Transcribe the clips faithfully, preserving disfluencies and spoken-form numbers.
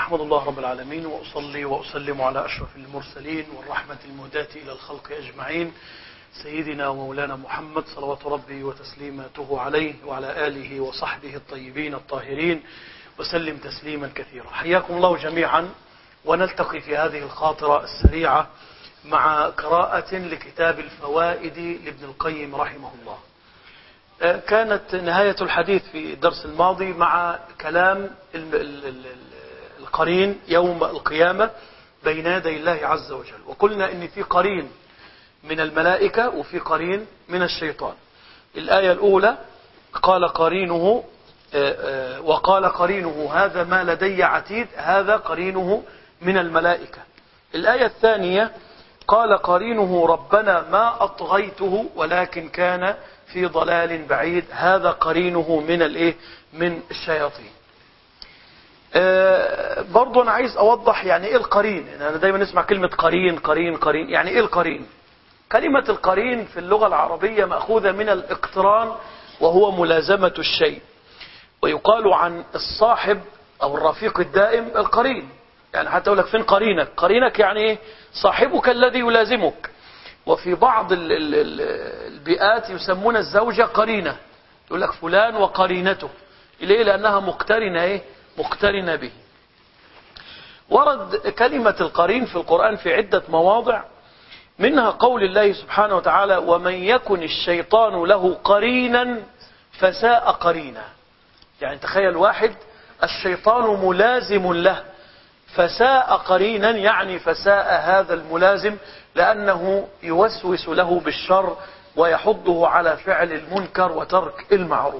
أحمد الله رب العالمين، وأصلي وأسلم على أشرف المرسلين والرحمة المهداة إلى الخلق أجمعين، سيدنا ومولانا محمد صلوات ربي وتسليماته عليه وعلى آله وصحبه الطيبين الطاهرين، وسلم تسليما كثيرا. حياكم الله جميعا، ونلتقي في هذه الخاطرة السريعة مع قراءة لكتاب الفوائد لابن القيم رحمه الله. كانت نهاية الحديث في الدرس الماضي مع كلام القرين يوم القيامة بين يدي الله عز وجل، وقلنا إن في قرين من الملائكة وفي قرين من الشيطان. الآية الأولى قال قرينه وقال قرينه هذا ما لدي عتيد، هذا قرينه من الملائكة. الآية الثانية قال قرينه ربنا ما أطغيته ولكن كان في ضلال بعيد، هذا قرينه من الايه من الشياطين. أه برضو انا عايز اوضح يعني ايه القرين. انا دايما نسمع كلمة قرين قرين قرين، يعني ايه القرين؟ كلمة القرين في اللغة العربية مأخوذة من الاقتران، وهو ملازمة الشيء. ويقال عن الصاحب او الرفيق الدائم القرين، يعني حتى اقول لك فين قرينك؟ قرينك يعني ايه؟ صاحبك الذي يلازمك. وفي بعض البيئات يسمون الزوجة قرينة، يقول لك فلان وقرينته. ليه؟ لأنها مقترنة إيه؟ مقترنة به. ورد كلمة القرين في القرآن في عدة مواضع، منها قول الله سبحانه وتعالى ومن يكن الشيطان له قرينا فساء قرينا. يعني تخيل واحد الشيطان ملازم له فساء قرينا، يعني فساء هذا الملازم لأنه يوسوس له بالشر ويحضه على فعل المنكر وترك المعروف.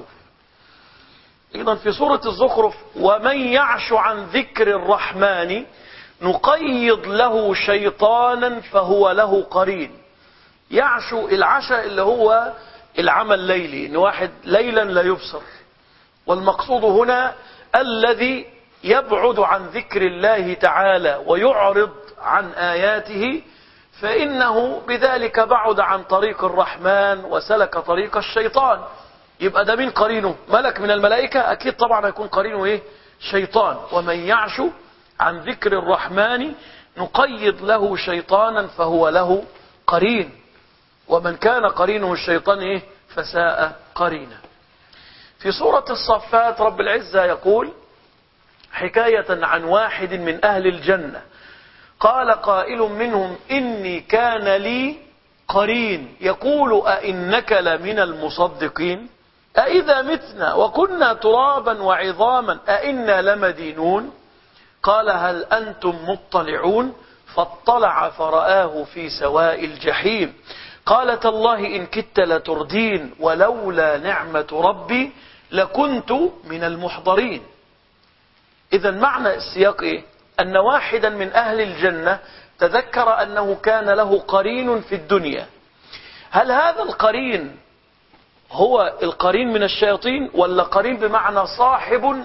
أيضا في سورة الزخرف ومن يعش عن ذكر الرحمن نقيض له شيطانا فهو له قرين. يعشو العشاء اللي هو العمل الليلي، إن واحد ليلا لا يبصر، والمقصود هنا الذي يبعد عن ذكر الله تعالى ويعرض عن آياته، فإنه بذلك بعد عن طريق الرحمن وسلك طريق الشيطان. يبقى ده مين قرينه؟ ملك من الملائكة؟ أكيد طبعا هيكون قرينه إيه؟ شيطان. ومن يعش عن ذكر الرحمن نقيض له شيطانا فهو له قرين. ومن كان قرينه الشيطان إيه؟ فساء قرينا. في سورة الصفات رب العزة يقول حكاية عن واحد من أهل الجنة قال قائل منهم إني كان لي قرين يقول أئنك لمن المصدقين أئذا متنا وكنا ترابا وعظاما أئنا لمدينون قال هل أنتم مطلعون فاطلع فرآه في سواء الجحيم قال تالله إن كدت لتردين ولولا نعمة ربي لكنت من المحضرين. إذا معنى السياق إيه؟ أن واحدا من أهل الجنة تذكر أنه كان له قرين في الدنيا. هل هذا القرين هو القرين من الشياطين، ولا قرين بمعنى صاحب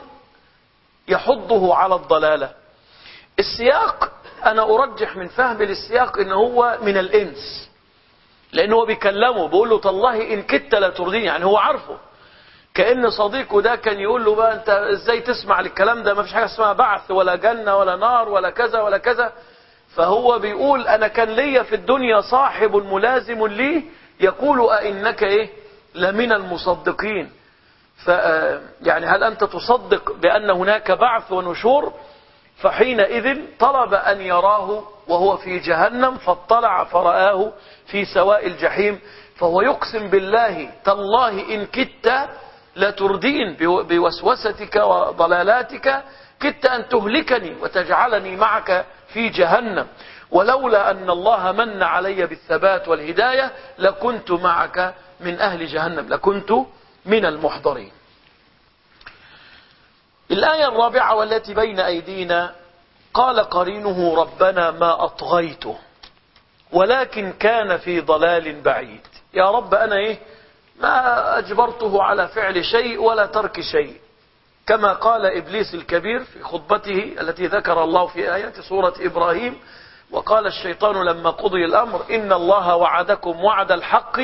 يحضه على الضلالة؟ السياق أنا أرجح من فهم السياق إنه هو من الإنس، لأنه بيكلمه بيقول له تالله إن كدت لتردين، يعني هو عارفه. كأن صديقه ده كان يقول له بقى انت ازاي تسمع للكلام ده؟ ما فيش حاجة اسمها بعث ولا جنة ولا نار ولا كذا ولا كذا. فهو بيقول انا كان ليا في الدنيا صاحب ملازم لي يقول أئنك ايه لمن المصدقين. ف يعني هل انت تصدق بأن هناك بعث ونشور؟ فحينئذ طلب ان يراه وهو في جهنم فاطلع فرآه في سواء الجحيم. فهو يقسم بالله تالله إن كدت لتردين بوسوستك وضلالاتك، كدت أن تهلكني وتجعلني معك في جهنم، ولولا أن الله من علي بالثبات والهداية لكنت معك من أهل جهنم، لكنت من المحضرين. الآية الرابعة والتي بين أيدينا قال قرينه ربنا ما أطغيته ولكن كان في ضلال بعيد. يا رب أنا إيه ما أجبرته على فعل شيء ولا ترك شيء، كما قال إبليس الكبير في خطبته التي ذكر الله في آيات سورة إبراهيم وقال الشيطان لما قضي الأمر إن الله وعدكم وعد الحق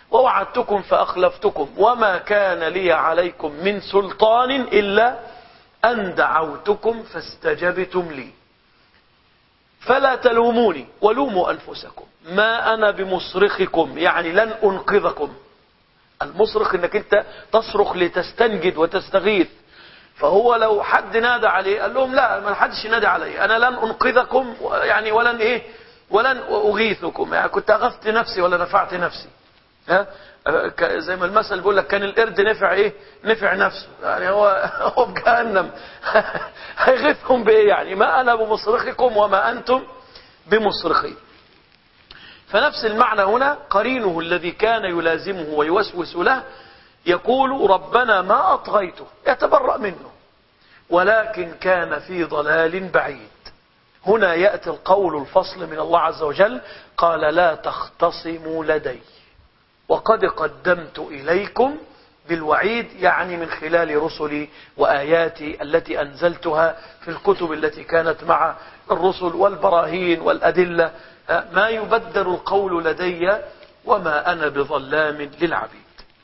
ووعدتكم فأخلفتكم وما كان لي عليكم من سلطان إلا أن دعوتكم فاستجبتم لي فلا تلوموني ولوموا أنفسكم ما أنا بمصرخكم، يعني لن أنقذكم. المصرخ انك انت تصرخ لتستنجد وتستغيث، فهو لو حد نادى عليه قال لهم لا ما حدش ينادي علي، انا لن انقذكم يعني ولن ايه ولن اغيثكم، يعني كنت اغثت نفسي ولا نفعت نفسي. ها زي ما المثل بيقول لك كان القرد نفع ايه نفع نفسه، يعني هو هو بجهنم هيغيثهم بايه؟ يعني ما انا بمصرخكم وما انتم بمصرخي. فنفس المعنى هنا، قرينه الذي كان يلازمه ويوسوس له يقول ربنا ما أطغيته، يتبرأ منه، ولكن كان في ضلال بعيد. هنا يأتي القول الفصل من الله عز وجل، قال لا تختصموا لدي وقد قدمت إليكم بالوعيد، يعني من خلال رسلي وآياتي التي أنزلتها في الكتب التي كانت مع الرسل والبراهين والأدلة. ما يبدل القول لدي وما أنا بظلام للعبيد.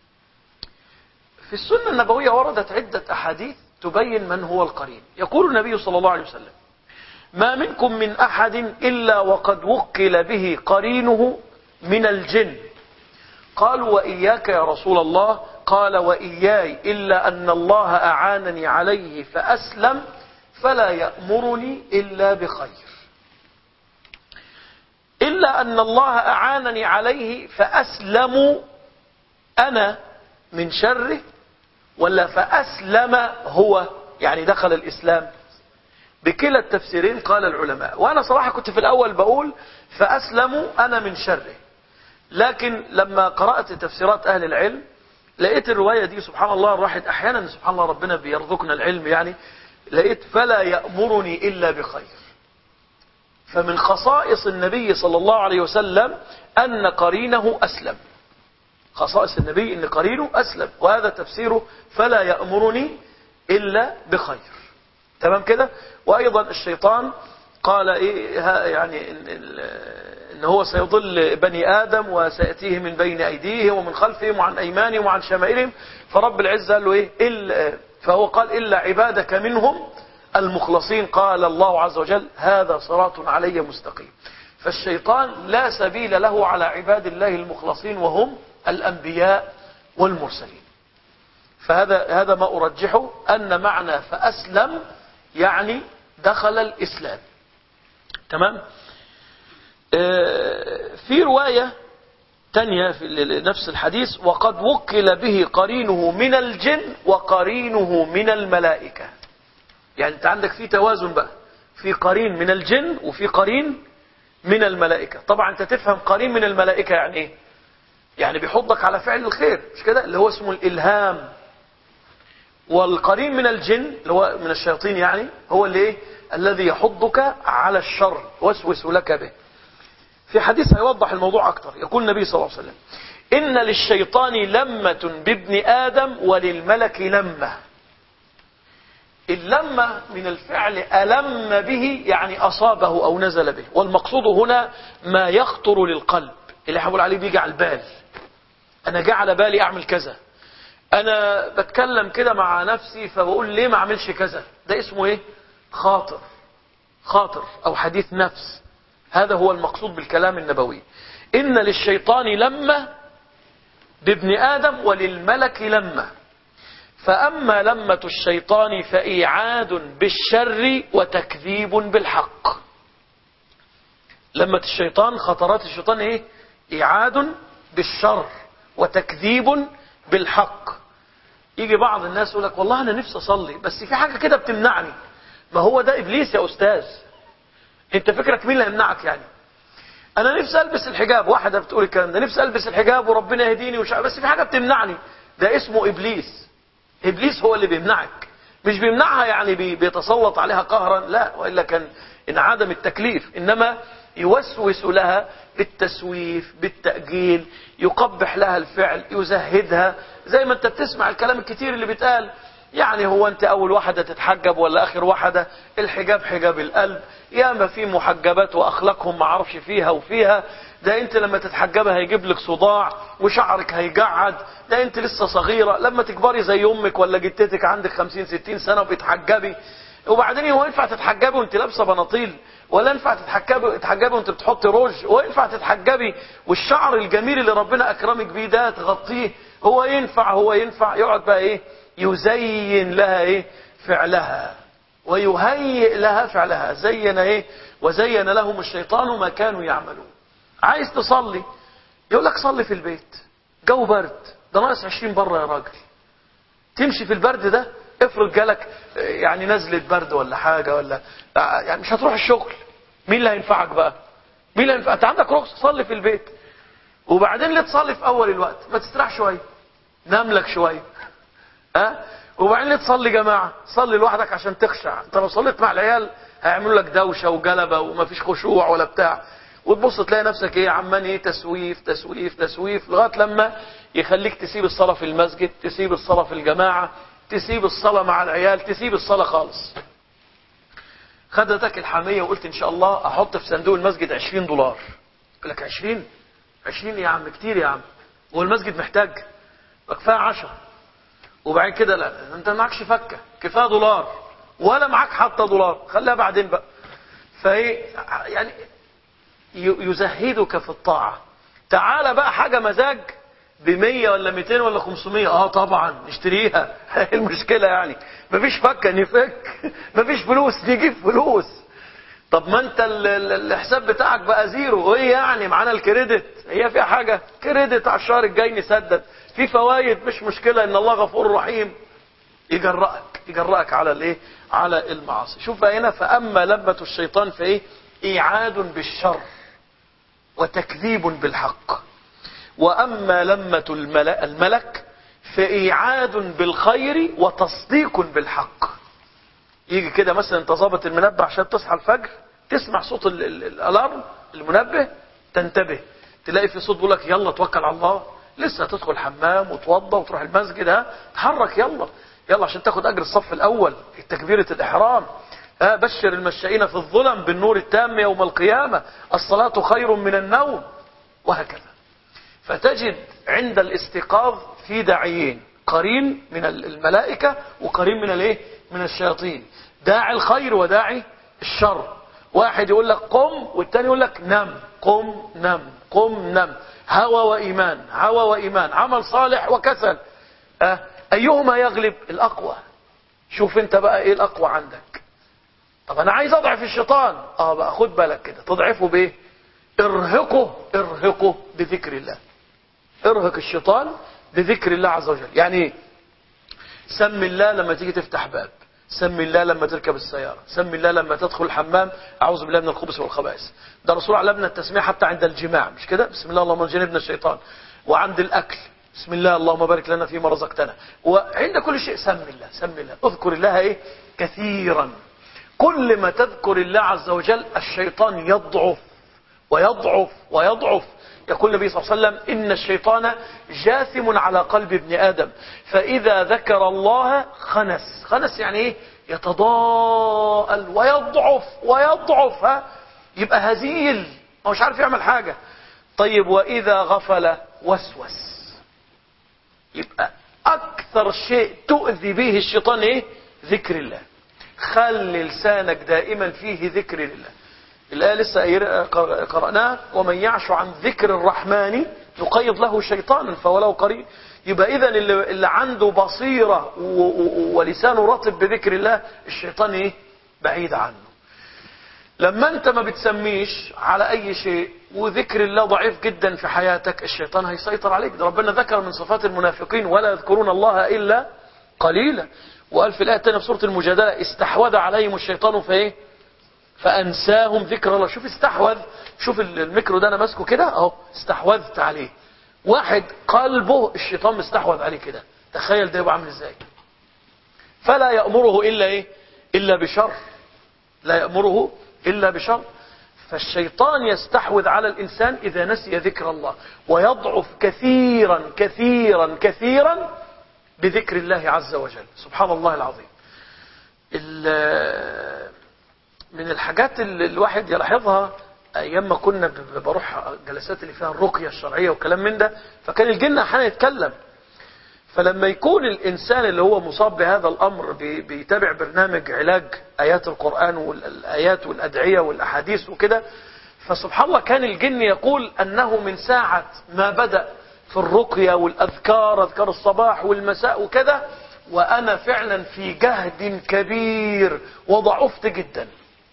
في السنة النبوية وردت عدة أحاديث تبين من هو القرين. يقول النبي صلى الله عليه وسلم ما منكم من أحد إلا وقد وكل به قرينه من الجن. قالوا وإياك يا رسول الله؟ قال وإياي، إلا أن الله أعانني عليه فأسلم فلا يأمرني إلا بخير. إلا أن الله أعانني عليه فأسلم أنا من شره، ولا فأسلم هو يعني دخل الإسلام؟ بكلا التفسيرين قال العلماء. وأنا صراحة كنت في الأول بقول فأسلم أنا من شره، لكن لما قرأت تفسيرات أهل العلم لقيت الرواية دي سبحان الله راحت أحيانا، سبحان الله ربنا بيرزقنا العلم، يعني لقيت فلا يأمرني إلا بخير. فمن خصائص النبي صلى الله عليه وسلم أن قرينه أسلم. خصائص النبي أن قرينه أسلم، وهذا تفسيره فلا يأمرني إلا بخير. تمام كده؟ وأيضا الشيطان قال إيه يعني إن, إن هو سيضل بني آدم وسيأتيه من بين أيديهم ومن خلفهم وعن أيمانهم وعن شمائلهم، فرب العزة قال له إيه إلا، فهو قال إلا عبادك منهم المخلصين. قال الله عز وجل هذا صراط علي مستقيم. فالشيطان لا سبيل له على عباد الله المخلصين وهم الأنبياء والمرسلين. فهذا هذا ما أرجحه، أن معنى فأسلم يعني دخل الإسلام. تمام. في رواية تانية في نفس الحديث وقد وكل به قرينه من الجن وقرينه من الملائكة. يعني انت عندك في توازن بقى، في قرين من الجن وفي قرين من الملائكة. طبعا انت تفهم قرين من الملائكة يعني ايه؟ يعني بيحضك على فعل الخير، مش كده؟ اللي هو اسمه الإلهام. والقرين من الجن اللي هو من الشياطين يعني هو اللي ايه؟ الذي يحضك على الشر وسوس لك به. في حديث هيوضح الموضوع أكتر، يقول النبي صلى الله عليه وسلم إن للشيطان لمة بابن آدم وللملك لمة. اللمة من الفعل ألم به، يعني أصابه أو نزل به، والمقصود هنا ما يخطر للقلب، اللي حبول عليه بيجي على البال. أنا جاء على بالي أعمل كذا، أنا بتكلم كده مع نفسي فبقول ليه ما أعملش كذا، ده اسمه إيه؟ خاطر. خاطر أو حديث نفس. هذا هو المقصود بالكلام النبوي. إن للشيطان لمة بابن آدم وللملك لمة. فأما لمة الشيطان فإيعاد بالشر وتكذيب بالحق. لمة الشيطان، خطرات الشيطان إيه؟ إيعاد بالشر وتكذيب بالحق. يجي بعض الناس يقول لك والله أنا نفسي أصلي بس في حاجة كده بتمنعني. ما هو ده إبليس يا أستاذ. أنت فكرك مين اللي يمنعك يعني؟ أنا نفسي ألبس الحجاب، واحدة بتقول الكلام ده، نفسي ألبس الحجاب وربنا يهديني وشع... بس في حاجة بتمنعني. ده اسمه إبليس. إبليس هو اللي بيمنعك، مش بيمنعها يعني بيتسلط عليها قهرا، لا، وإلا كان انعدم التكليف، إنما يوسوس لها بالتسويف بالتأجيل، يقبح لها الفعل، يزهدها. زي ما أنت بتسمع الكلام الكتير اللي بيتقال يعني هو انت اول واحدة تتحجب ولا اخر واحدة؟ الحجاب حجاب القلب، ياما في محجبات واخلاقهم ما عرفش فيها وفيها. ده انت لما تتحجبها هيجيب لك صداع وشعرك هيجعد. ده انت لسه صغيرة، لما تكبري زي امك ولا جدتك عندك خمسين ستين سنة وبتحجبي. وبعدين هو ينفع تتحجبي وانت لابسه بناطيل؟ ولا ينفع تتحجبي تتحجبي وانت بتحطي روج؟ وينفع تتحجبي والشعر الجميل اللي ربنا اكرمك بيه ده تغطيه؟ هو ينفع هو ينفع يقعد بقى ايه يزين لها ايه فعلها ويهيئ لها فعلها. زين ايه وزين لهم الشيطان ما كانوا يعملون. عايز تصلي يقول لك صلي في البيت، جو برد، ده ناقص عشرين بره يا راجل. تمشي في البرد ده؟ افرض جالك يعني نزلة برد ولا حاجة، ولا يعني مش هتروح الشغل، مين اللي هينفعك بقى؟ مين اللي هينفعك؟ انت عندك رخصة صلي في البيت. وبعدين ليه تصلي في اول الوقت؟ ما تستريح شوية، نام لك شوية، ها أه؟ وبعدين ليه تصلي جماعة؟ صلي لوحدك عشان تخشع. انت لو صليت مع العيال هيعملوا لك دوشة وجلبة ومفيش خشوع ولا بتاع، وتبص تلاقي نفسك ايه عمان ايه تسويف تسويف تسويف لغاية لما يخليك تسيب الصلاة في المسجد، تسيب الصلاة في الجماعة، تسيب الصلاة مع العيال، تسيب الصلاة خالص. خدتك الحامية وقلت ان شاء الله احط في صندوق المسجد عشرين دولار. يقول لك عشرين؟ عشرين يا عم كتير يا عم، هو المسجد محتاج؟ كفايه عشرة. وبعد كده لا انت معكش فكة، كفايه دولار، ولا معاك حتى دولار، خليها بعدين بقى. فايه يعني يزهدك في الطاعة. تعال بقى حاجة مزاج بمية ولا ميتين ولا خمسمية، اه طبعا نشتريها. المشكلة يعني مفيش فكة نفك، مفيش فلوس نجيب فلوس. طب ما انت الحساب بتاعك بقى زيرو، وايه يعني معانا الكريدت، هي فيها حاجة؟ كريدت على الشهر الجاي نسدد، في فوايد مش مشكلة، ان الله غفور رحيم. يجرأك يجرأك على الايه على المعاصي. شوف بقى هنا، فأما لمة الشيطان فايه إيعاد بالشر وتكذيب بالحق، وأما لمة الملك فإيعاد بالخير وتصديق بالحق. يجي كده مثلا انت ظابط المنبه عشان تصحى الفجر، تسمع صوت الالارم المنبه تنتبه، تلاقي في صوت بيقول لك يلا توكل على الله، لسه هتدخل الحمام وتوضى وتروح المسجد، ها تحرك يلا يلا عشان تاخد اجر الصف الاول في تكبيرة الاحرام. ها بشر المشائين في الظلم بالنور التام يوم القيامة، الصلاة خير من النوم، وهكذا. فتجد عند الاستيقاظ في داعيين، قرين من الملائكة وقرين من الايه من الشياطين، داعي الخير وداعي الشر. واحد يقول لك قم والتاني يقول لك نم، قم نم قم نم، هوى وإيمان هوى وإيمان، عمل صالح وكسل. أه أيهما يغلب؟ الأقوى. شوف انت بقى ايه الأقوى عندك. طب انا عايز اضعف الشيطان، اه بقى خد بالك كده تضعفه بايه؟ ارهقه ارهقه بذكر الله. ارهق الشيطان بذكر الله عز وجل. يعني ايه؟ سم الله لما تيجي تفتح باب، سم الله لما تركب السيارة، سم الله لما تدخل الحمام، اعوذ بالله من الخبث والخبائث. ده الرسول علمنا التسمية حتى عند الجماع، مش كده؟ بسم الله اللهم جنبنا الشيطان. وعند الاكل بسم الله اللهم بارك لنا فيما رزقتنا. وعند كل شيء سم الله سم الله، اذكر الله ايه كثيرا. كل ما تذكر الله عز وجل الشيطان يضعف ويضعف ويضعف. يقول النبي صلى الله عليه وسلم إن الشيطان جاثم على قلب ابن آدم، فإذا ذكر الله خنس. خنس يعني ايه؟ يتضاءل ويضعف ويضعف، ها يبقى هزيل، هو مش عارف يعمل حاجة. طيب وإذا غفل وسوس. يبقى أكثر شيء تؤذي به الشيطان ايه؟ ذكر الله. خلي لسانك دائما فيه ذكر الله. الآية لسه قرأناها، ومن يعش عن ذكر الرحمن يقيض له شيطانا فهو له قرين. يبقى إذن اللي, اللي عنده بصيرة ولسانه رطب بذكر الله الشيطان ايه؟ بعيد عنه. لما انت ما بتسميش على اي شيء وذكر الله ضعيف جدا في حياتك الشيطان هيسيطر عليك. ده ربنا ذكر من صفات المنافقين ولا يذكرون الله إلا قليلا. وقال في الآية الثانية في سورة المجادلة استحوذ عليهم الشيطان فايه؟ فأنساهم ذكر الله. شوف استحوذ، شوف الميكرو ده أنا ماسكه كده أهو، استحوذت عليه. واحد قلبه الشيطان مستحوذ عليه كده، تخيل ده يبقى عامل ازاي. فلا يأمره إلا إيه؟ إلا بشر. لا يأمره إلا بشر. فالشيطان يستحوذ على الإنسان إذا نسي ذكر الله، ويضعف كثيرا كثيرا كثيرا بذكر الله عز وجل. سبحان الله العظيم. من الحاجات اللي الواحد يلاحظها ايام ما كنا بروح جلسات اللي فيها الرقية الشرعية وكلام من ده، فكان الجن احيانا يتكلم. فلما يكون الانسان اللي هو مصاب بهذا الامر بيتابع برنامج علاج ايات القرآن والايات والادعية والاحاديث وكده، فسبحان الله كان الجن يقول انه من ساعة ما بدأ في الرقية والاذكار، اذكار الصباح والمساء وكذا، وانا فعلا في جهد كبير وضعفت جدا.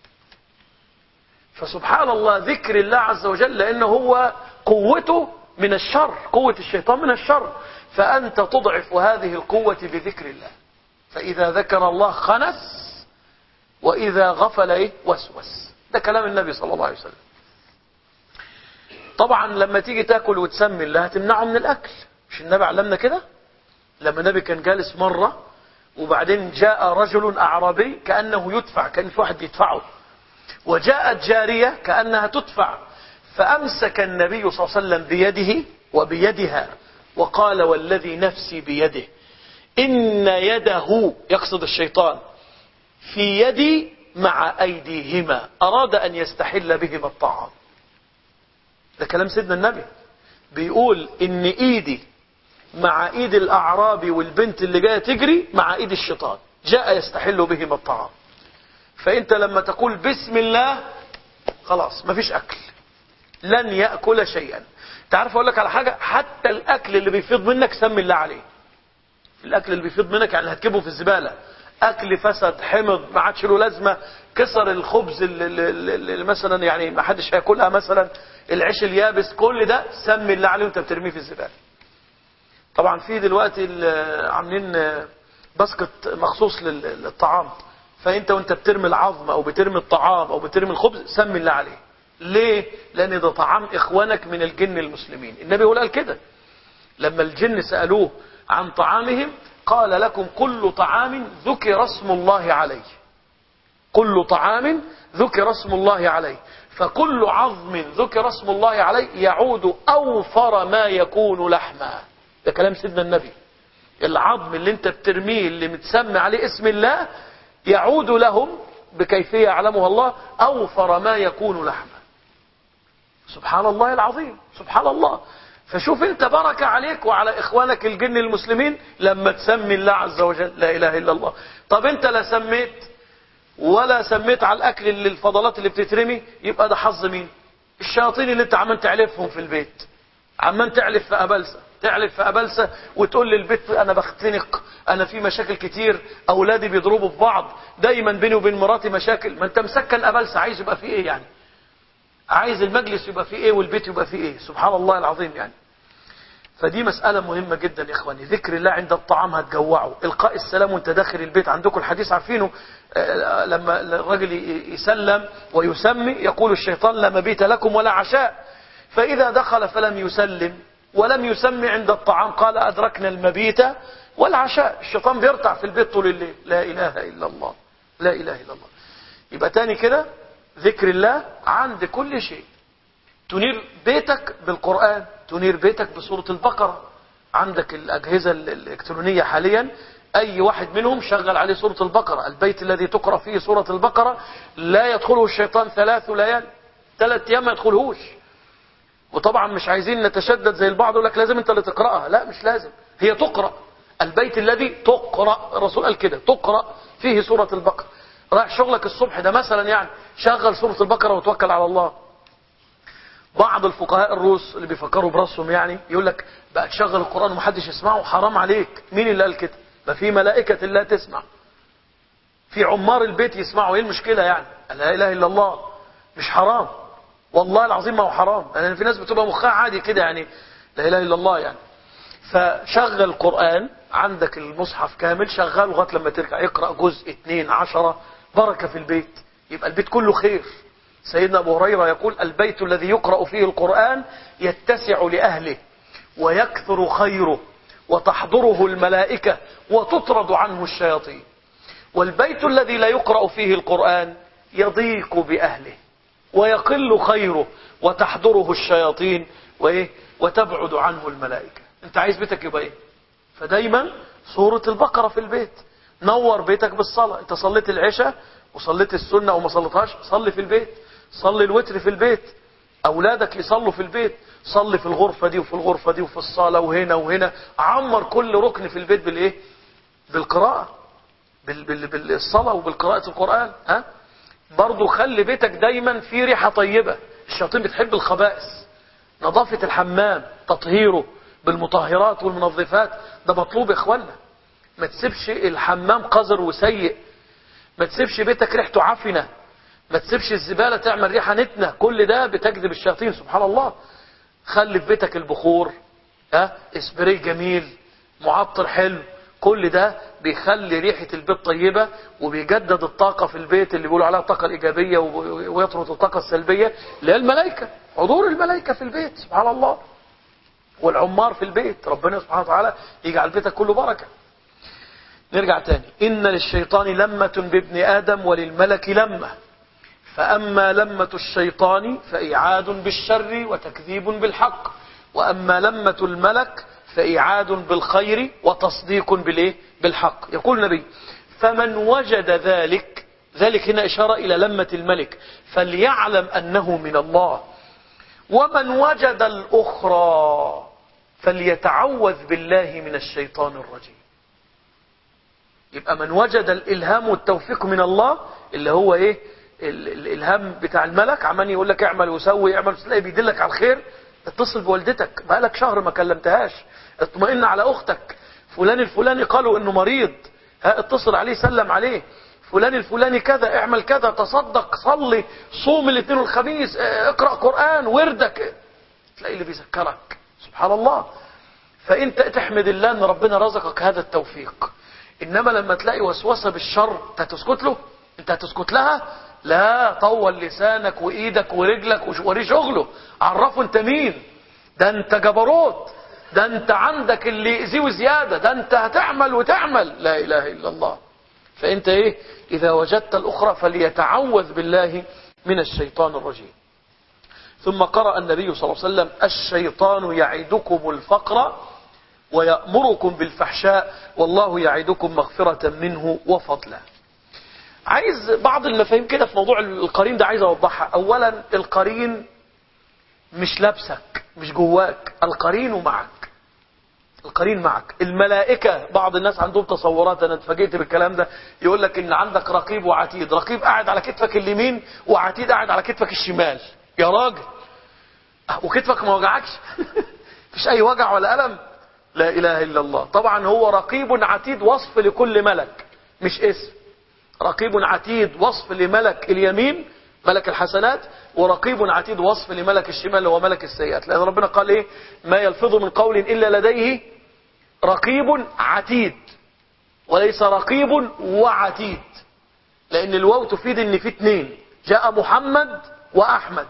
فسبحان الله ذكر الله عز وجل، لانه هو قوته من الشر، قوة الشيطان من الشر، فانت تضعف هذه القوة بذكر الله. فاذا ذكر الله خنس، واذا غفل ايه وسوس. ده كلام النبي صلى الله عليه وسلم. طبعا لما تيجي تاكل وتسمي الله هتمنعه من الاكل، مش النبي علمنا كده؟ لما النبي كان جالس مرة وبعدين جاء رجل اعرابي كأنه يدفع، كان في واحد يدفعه، وجاءت جارية كأنها تدفع، فأمسك النبي صلى الله عليه وسلم بيده وبيدها وقال والذي نفسي بيده إن يده، يقصد الشيطان، في يدي مع أيديهما، أراد أن يستحل بهما الطعام. ده كلام سيدنا النبي، بيقول إن إيدي مع إيد الأعرابي والبنت اللي جاية تجري مع إيد الشيطان، جاء يستحل بهما الطعام. فأنت لما تقول بسم الله خلاص مفيش أكل، لن يأكل شيئا. تعرف أقول لك على حاجة، حتى الأكل اللي بيفيض منك سمي الله عليه. الأكل اللي بيفيض منك يعني هتكبه في الزبالة، أكل فسد حمض ما عادش له لازمة، كسر الخبز اللي, اللي, اللي مثلا يعني ما حدش هياكلها، مثلا العيش اليابس، كل ده سمي الله عليه وانت بترميه في الزبالة. طبعا في دلوقتي عاملين باسكت مخصوص للطعام، فانت وانت بترمي العظم او بترمي الطعام او بترمي الخبز سمي الله عليه. ليه؟ لان ده طعام اخوانك من الجن المسلمين. النبي قال كده لما الجن سألوه عن طعامهم، قال لكم كل طعام ذكر اسم الله عليه، كل طعام ذكر اسم الله عليه، فكل عظم ذكر اسم الله عليه يعود اوفر ما يكون لحما. ده كلام سيدنا النبي. العظم اللي انت بترميه اللي متسمى عليه اسم الله يعود لهم بكيفية يعلمها الله أوفر ما يكون لحما. سبحان الله العظيم، سبحان الله. فشوف انت بركة عليك وعلى إخوانك الجن المسلمين لما تسمي الله عز وجل لا إله إلا الله. طب انت لا سميت ولا سميت على الأكل اللي الفضلات اللي بتترمي، يبقى ده حظ مين؟ الشياطين اللي انت عمال تعلفهم في البيت، عمال تعلف في أبلسة، تعلف في أبلسة وتقول للبيت أنا بختنق، أنا في مشاكل كتير، أولادي بيضربوا في بعض، دايما بيني وبين مراتي مشاكل. ما أنت مسكن أبلسة، عايز يبقى فيه إيه يعني؟ عايز المجلس يبقى فيه إيه والبيت يبقى فيه إيه؟ سبحان الله العظيم يعني. فدي مسألة مهمة جدا يا إخواني. ذكر الله عند الطعام هتجوعه، إلقاء السلام وأنت داخل البيت. عندكم الحديث عارفينه، لما الرجل يسلم ويسمي يقول الشيطان لا مبيت لكم ولا عشاء، فإذا دخل فلم يسلم ولم يسمي عند الطعام قال أدركنا المبيت والعشاء. الشيطان بيرتع في البيت طول الليل. لا إله إلا الله، لا إله إلا الله. يبقى تاني كده ذكر الله عند كل شيء. تنير بيتك بالقرآن، تنير بيتك بسورة البقرة. عندك الأجهزة الإلكترونية حاليا أي واحد منهم شغل عليه سورة البقرة. البيت الذي تقرأ فيه سورة البقرة لا يدخله الشيطان ثلاث ليال، ثلاث أيام ما يدخلهوش. وطبعا مش عايزين نتشدد زي البعض يقول لك لازم انت اللي تقرأها، لا مش لازم، هي تقرأ. البيت الذي تقرأ، الرسول قال كده تقرأ فيه سورة البقرة. رايح شغلك الصبح ده مثلا يعني شغل سورة البقرة وتوكل على الله. بعض الفقهاء الروس اللي بيفكروا براسهم يعني يقول لك بقى تشغل القرآن ومحدش يسمعه، حرام عليك. مين اللي قال كده؟ ما في ملائكة لا تسمع، في عمار البيت يسمعوا، ايه المشكلة يعني؟ لا إله إلا الله، مش حرام والله العظيم، ما هو حرام. لأن في ناس بتبقى مخها عادي كده يعني لا إله إلا الله يعني. فشغل القرآن، عندك المصحف كامل شغال لغاية لما ترجع اقرأ جزء اتنين عشرة، بركة في البيت، يبقى البيت كله خير. سيدنا أبو هريرة يقول البيت الذي يقرأ فيه القرآن يتسع لأهله ويكثر خيره وتحضره الملائكة وتطرد عنه الشياطين، والبيت الذي لا يقرأ فيه القرآن يضيق بأهله ويقل خيره وتحضره الشياطين وإيه وتبعد عنه الملائكة. انت عايز بيتك يبقى ايه؟ فدايما سورة البقرة في البيت. نور بيتك بالصلاة. انت صليت العشاء وصليت السنة او ما صليتهاش، صلي في البيت. صلي الوتر في البيت. اولادك يصلوا في البيت. صلي في الغرفة دي وفي الغرفة دي وفي الصالة وهنا وهنا. عمر كل ركن في البيت بالايه؟ بالقراءة، بال بال بالصلاة وبالقراءة القرآن. ها برضو خلي بيتك دايما في ريحة طيبة. الشياطين بتحب الخبائث. نظافة الحمام، تطهيره بالمطهرات والمنظفات، ده مطلوب يا اخوانا. ما تسيبش الحمام قذر وسيء. ما تسيبش بيتك ريحته عفنة. ما تسيبش الزبالة تعمل ريحة نتنة. كل ده بتجذب الشياطين سبحان الله. خلي في بيتك البخور، ها اسبري جميل، معطر حلو. كل ده بيخلي ريحة البيت طيبة وبيجدد الطاقة في البيت اللي بيقولوا عليها الطاقة الإيجابية، ويطرد الطاقة السلبية اللي هي الملائكة. حضور الملائكة في البيت سبحان الله. والعمار في البيت، ربنا سبحانه وتعالى يجعل بيتك كله بركة. نرجع تاني. إن للشيطان لمة بابن آدم وللملك لمة، فأما لمة الشيطان فإعاد بالشر وتكذيب بالحق، وأما لمة الملك فإعاد بالخير وتصديق بالإيه؟ بالحق. يقول النبي: فمن وجد ذلك، ذلك هنا إشارة إلى لمة الملك، فليعلم أنه من الله. ومن وجد الأخرى فليتعوذ بالله من الشيطان الرجيم. يبقى من وجد الإلهام والتوفيق من الله، اللي هو إيه؟ الإلهام بتاع الملك عمال يقول لك اعمل وسوي اعمل، تلاقي بيدلك على الخير. اتصل بوالدتك، بقالك شهر ما كلمتهاش، اطمئن على أختك. فلان الفلاني قالوا إنه مريض، ها اتصل عليه سلم عليه. فلان الفلاني كذا، اعمل كذا، تصدق، صلي، صوم الاثنين والخميس، اقرأ قرآن، وردك. تلاقي اللي بيذكرك سبحان الله. فانت تحمد الله ان ربنا رزقك هذا التوفيق. انما لما تلاقي وسوسة بالشر انت هتسكت له؟ انت هتسكت لها؟ لا، طول لسانك وايدك ورجلك ووري شغله. عرفه انت مين. ده انت جبروت، ده انت عندك اللي يأذيه زيادة، ده انت هتعمل وتعمل. لا اله الا الله. فانت ايه؟ اذا وجدت الاخرى فليتعوذ بالله من الشيطان الرجيم. ثم قرأ النبي صلى الله عليه وسلم: الشيطان يعدكم الفقر ويأمركم بالفحشاء والله يعدكم مغفرة منه وفضلا. عايز بعض المفاهيم كده في موضوع القرين ده، عايز اوضحها. اولا، القرين مش لابسك، مش جواك. القرين معك. القرين معك. الملائكة، بعض الناس عندهم تصورات، انا اتفاجئت بالكلام ده، يقول لك ان عندك رقيب وعتيد. رقيب قاعد على كتفك اليمين وعتيد قاعد على كتفك الشمال. يا راجل، وكتفك ما وجعكش؟ مفيش اي وجع ولا ألم؟ لا اله الا الله. طبعا هو رقيب عتيد وصف لكل ملك، مش اسم. رقيب عتيد وصف لملك اليمين ملك الحسنات، ورقيب عتيد وصف لملك الشمال اللي هو ملك السيئات. لأن ربنا قال ايه؟ ما يلفظ من قول إلا لديه رقيب عتيد، وليس رقيب وعتيد، لأن الواو تفيد ان في اتنين. جاء محمد وأحمد،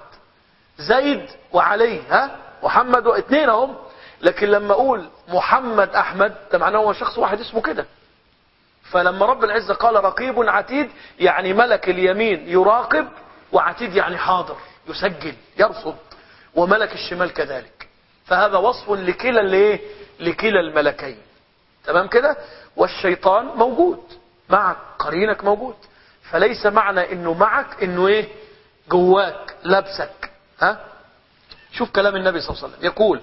زيد وعلي، ها محمد واثنين اهم. لكن لما اقول محمد احمد، ده معناه هو شخص واحد اسمه كده. فلما رب العزة قال رقيب عتيد، يعني ملك اليمين يراقب، وعتيد يعني حاضر يسجل يرصد، وملك الشمال كذلك. فهذا وصف لكلا الايه؟ لكلا الملكين. تمام كده؟ والشيطان موجود معك، قرينك موجود. فليس معنى انه معك انه ايه؟ جواك لابسك. ها؟ شوف كلام النبي صلى الله عليه وسلم يقول: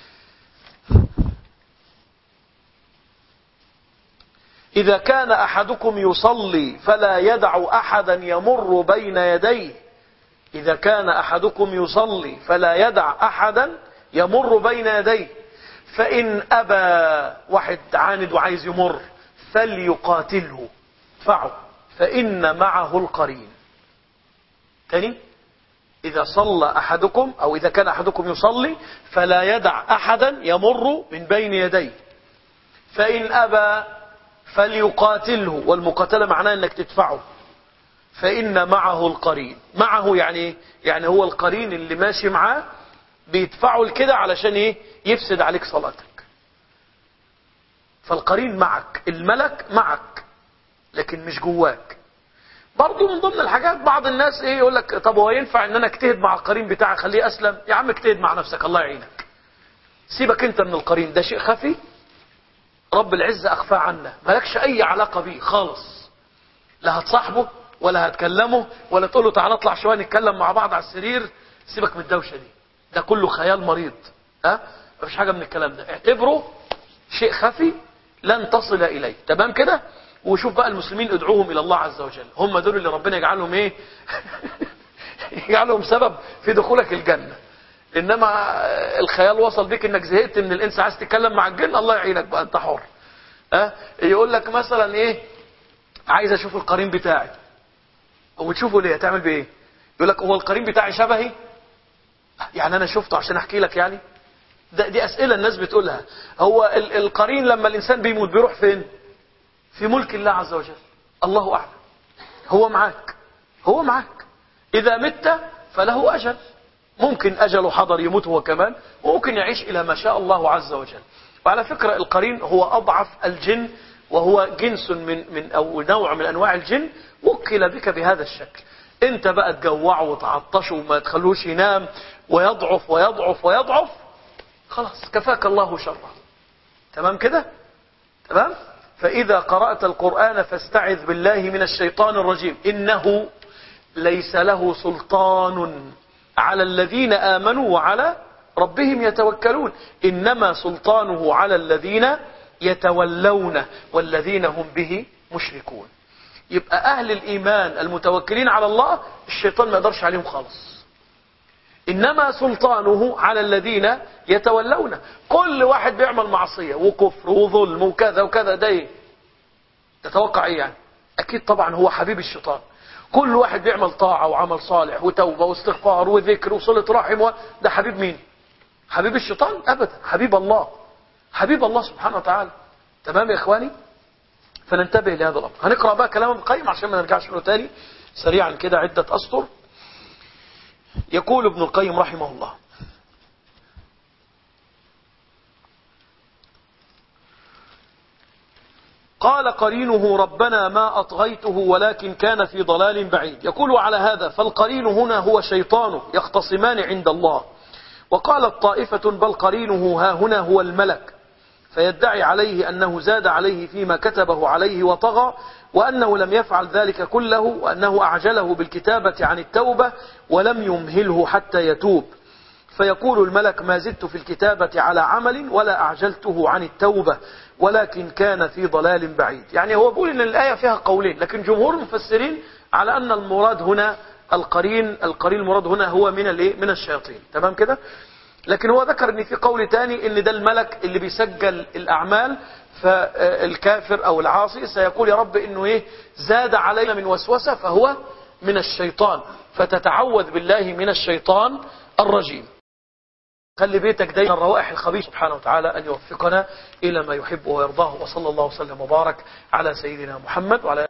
إذا كان أحدكم يصلي فلا يدع أحدا يمر بين يديه. إذا كان أحدكم يصلي فلا يدع أحدا يمر بين يديه، فإن أبى، واحد عاند وعايز يمر، فليقاتله، ادفعه، فإن معه القرين. تاني: إذا صلى أحدكم، أو إذا كان أحدكم يصلي فلا يدع أحدا يمر من بين يديه، فإن أبى فليقاتله. والمقاتلة معناه أنك تدفعه. فإن معه القرين. معه يعني يعني هو القرين اللي ماشي معاه بيدفعه لكده علشان ايه؟ يفسد عليك صلاتك. فالقرين معك، الملك معك لكن مش جواك. برضو من ضمن الحاجات، بعض الناس ايه يقول لك: طب هو ينفع ان انا اجتهد مع القرين بتاعي خليه اسلم؟ يا عم اجتهد مع نفسك، الله يعينك. سيبك انت من القرين، ده شيء خفي رب العزة أخفاه عنا، مالكش أي علاقة بيه خالص، لا هتصاحبه ولا هتكلمه ولا تقول له تعالى اطلع شوية نتكلم مع بعض على السرير، سيبك من الدوشة دي، ده كله خيال مريض. ها مفيش حاجة من الكلام ده، اعتبره شيء خفي لن تصل إليه. تمام كده؟ وشوف بقى المسلمين ادعوهم إلى الله عز وجل، هم دول اللي ربنا يجعلهم ايه يجعلهم سبب في دخولك الجنة. انما الخيال وصل بيك انك زهقت من الانس عايز تتكلم مع الجن، الله يعينك بقى انت حر. ها يقول لك مثلا ايه، عايز اشوف القرين بتاعي، وتشوفه ليه؟ هتعمل بايه؟ يقول لك هو القرين بتاعي شبهي؟ يعني انا شفته عشان احكي لك يعني؟ ده دي اسئله الناس بتقولها. هو ال- القرين لما الانسان بيموت بيروح فين؟ في ملك الله عز وجل، الله اعلم. هو معاك، هو معاك. اذا مت فله اجل، ممكن اجله حضر يموت هو كمان، وممكن يعيش الى ما شاء الله عز وجل. وعلى فكره القرين هو اضعف الجن، وهو جنس من من او نوع من انواع الجن، وكل بك بهذا الشكل. انت بقى تجوعه وتعطشه وما تخلوش ينام، ويضعف ويضعف ويضعف، خلاص كفاك الله شره. تمام كده؟ تمام. فاذا قرأت القرآن فاستعذ بالله من الشيطان الرجيم، انه ليس له سلطان على الذين آمنوا وعلى ربهم يتوكلون، إنما سلطانه على الذين يتولونه والذين هم به مشركون. يبقى أهل الإيمان المتوكلين على الله الشيطان ما يقدرش عليهم خالص، إنما سلطانه على الذين يتولونه. كل واحد بيعمل معصية وكفر وظلم وكذا وكذا، ده ايه؟ تتوقع ايه يعني؟ أكيد طبعا هو حبيب الشيطان. كل واحد بيعمل طاعة وعمل صالح وتوبة واستغفار وذكر وصلة رحم، ده حبيب مين؟ حبيب الشيطان؟ أبدا، حبيب الله، حبيب الله سبحانه وتعالى. تمام يا إخواني؟ فننتبه لهذا الأمر. هنقرأ بقى كلام ابن القيم عشان ما نرجعش له تاني سريعا كده عدة أسطر. يقول ابن القيم رحمه الله: قال قرينه ربنا ما أطغيته ولكن كان في ضلال بعيد. يقول على هذا فالقرين هنا هو شيطانه يختصمان عند الله. وقالت طائفة بل قرينه ها هنا هو الملك، فيدعي عليه أنه زاد عليه فيما كتبه عليه وطغى، وأنه لم يفعل ذلك كله، وأنه أعجله بالكتابة عن التوبة ولم يمهله حتى يتوب. فيقول الملك ما زدت في الكتابة على عمل ولا أعجلته عن التوبة ولكن كان في ضلال بعيد. يعني هو بيقول إن الآية فيها قولين، لكن جمهور المفسرين على أن المراد هنا القرين، القرين المراد هنا هو من الايه؟ من الشياطين. تمام كده؟ لكن هو ذكر ان في قول تاني ان ده الملك اللي بيسجل الأعمال، فالكافر أو العاصي سيقول يا رب إنه إيه زاد علينا من وسوسة فهو من الشيطان، فتتعوذ بالله من الشيطان الرجيم. خلي بيتك دايما الروائح الخبيثة. سبحانه وتعالى أن يوفقنا إلى ما يحب ويرضاه، وصلى الله وسلم وبارك على سيدنا محمد وعلى